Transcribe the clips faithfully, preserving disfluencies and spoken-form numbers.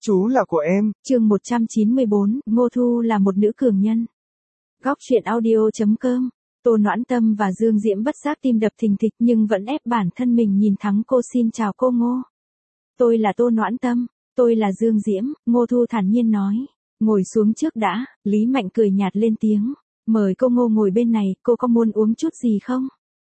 Chú là của em. Chương một trăm chín mươi bốn, Ngô Thu là một nữ cường nhân. Góc truyện audio chấm com. Tô Noãn Tâm và Dương Diễm bất giác tim đập thình thịch nhưng vẫn ép bản thân mình nhìn thẳng cô. Xin chào cô Ngô. Tôi là Tô Noãn Tâm. Tôi là Dương Diễm, Ngô Thu thản nhiên nói. Ngồi xuống trước đã, Lý Mạnh cười nhạt lên tiếng. Mời cô Ngô ngồi bên này, cô có muốn uống chút gì không?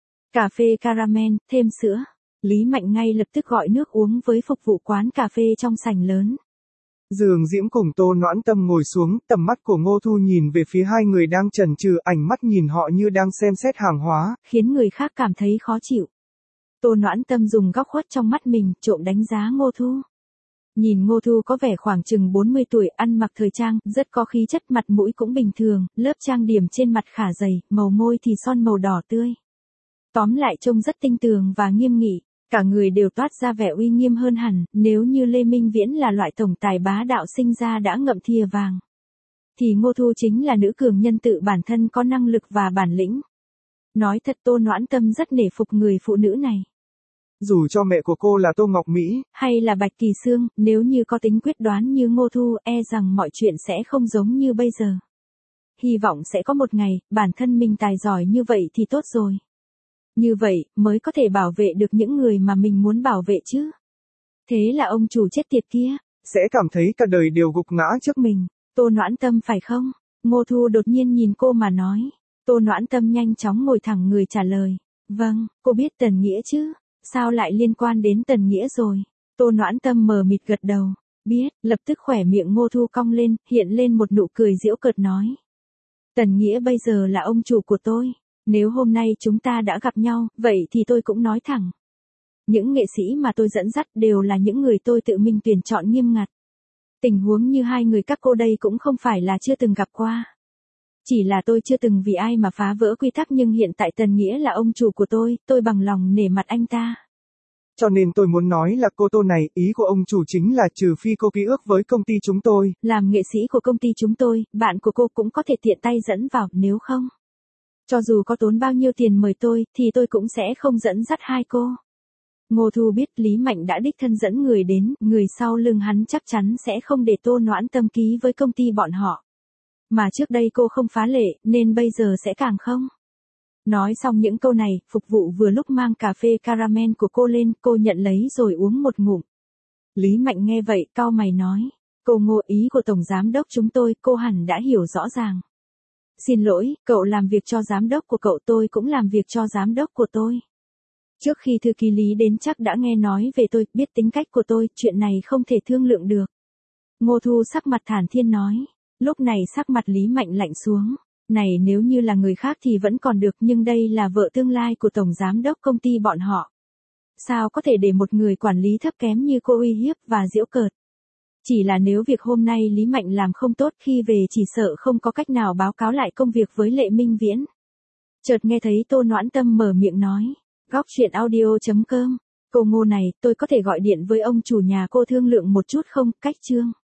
Cà phê caramel, thêm sữa. Lý Mạnh ngay lập tức gọi nước uống với phục vụ quán cà phê trong sảnh lớn. Dương Diễm cùng Tô Noãn Tâm ngồi xuống, tầm mắt của Ngô Thu nhìn về phía hai người đang chần chừ, ánh mắt nhìn họ như đang xem xét hàng hóa, khiến người khác cảm thấy khó chịu. Tô Noãn Tâm dùng góc khuất trong mắt mình, trộm đánh giá Ngô Thu. Nhìn Ngô Thu có vẻ khoảng chừng bốn mươi tuổi, ăn mặc thời trang, rất có khí chất, mặt mũi cũng bình thường, lớp trang điểm trên mặt khả dày, màu môi thì son màu đỏ tươi. Tóm lại trông rất tinh tường và nghiêm nghị, cả người đều toát ra vẻ uy nghiêm hơn hẳn. Nếu như Lê Minh Viễn là loại tổng tài bá đạo sinh ra đã ngậm thìa vàng, thì Ngô Thu chính là nữ cường nhân tự bản thân có năng lực và bản lĩnh. Nói thật, Tô Noãn Tâm rất nể phục người phụ nữ này. Dù cho mẹ của cô là Tô Ngọc Mỹ, hay là Bạch Kỳ Sương, nếu như có tính quyết đoán như Ngô Thu, e rằng mọi chuyện sẽ không giống như bây giờ. Hy vọng sẽ có một ngày, bản thân mình tài giỏi như vậy thì tốt rồi. Như vậy, mới có thể bảo vệ được những người mà mình muốn bảo vệ chứ. Thế là ông chủ chết tiệt kia sẽ cảm thấy cả đời đều gục ngã trước mình. Tô Noãn Tâm phải không? Ngô Thu đột nhiên nhìn cô mà nói. Tô Noãn Tâm nhanh chóng ngồi thẳng người trả lời. Vâng, cô biết Tần Nghĩa chứ? Sao lại liên quan đến Tần Nghĩa rồi? Tô Noãn Tâm mờ mịt gật đầu. Biết, lập tức khỏe miệng Ngô Thu cong lên, hiện lên một nụ cười giễu cợt nói. Tần Nghĩa bây giờ là ông chủ của tôi. Nếu hôm nay chúng ta đã gặp nhau, vậy thì tôi cũng nói thẳng. Những nghệ sĩ mà tôi dẫn dắt đều là những người tôi tự mình tuyển chọn nghiêm ngặt. Tình huống như hai người các cô đây cũng không phải là chưa từng gặp qua. Chỉ là tôi chưa từng vì ai mà phá vỡ quy tắc, nhưng hiện tại Tần Nghĩa là ông chủ của tôi, tôi bằng lòng nể mặt anh ta. Cho nên tôi muốn nói là cô Tô này, ý của ông chủ chính là trừ phi cô ký ước với công ty chúng tôi. Làm nghệ sĩ của công ty chúng tôi, bạn của cô cũng có thể tiện tay dẫn vào, nếu không. Cho dù có tốn bao nhiêu tiền mời tôi, thì tôi cũng sẽ không dẫn dắt hai cô. Ngô Thu biết Lý Mạnh đã đích thân dẫn người đến, người sau lưng hắn chắc chắn sẽ không để Tô Noãn Tâm ký với công ty bọn họ. Mà trước đây cô không phá lệ, nên bây giờ sẽ càng không. Nói xong những câu này, phục vụ vừa lúc mang cà phê caramel của cô lên, cô nhận lấy rồi uống một ngụm. Lý Mạnh nghe vậy, cau mày nói. Cô Ngô, ý của Tổng Giám đốc chúng tôi, cô hẳn đã hiểu rõ ràng. Xin lỗi, cậu làm việc cho giám đốc của cậu, tôi cũng làm việc cho giám đốc của tôi. Trước khi thư ký Lý đến chắc đã nghe nói về tôi, biết tính cách của tôi, chuyện này không thể thương lượng được. Ngô Thu sắc mặt thản nhiên nói. Lúc này sắc mặt Lý Mạnh lạnh xuống. Này, nếu như là người khác thì vẫn còn được, nhưng đây là vợ tương lai của Tổng Giám đốc công ty bọn họ. Sao có thể để một người quản lý thấp kém như cô uy hiếp và giễu cợt. Chỉ là nếu việc hôm nay Lý Mạnh làm không tốt, khi về chỉ sợ không có cách nào báo cáo lại công việc với Lệ Minh Viễn. Chợt nghe thấy Tô Noãn Tâm mở miệng nói. Góc truyện audio chấm com. Cô Ngô này, tôi có thể gọi điện với ông chủ nhà cô thương lượng một chút không? Cách chương.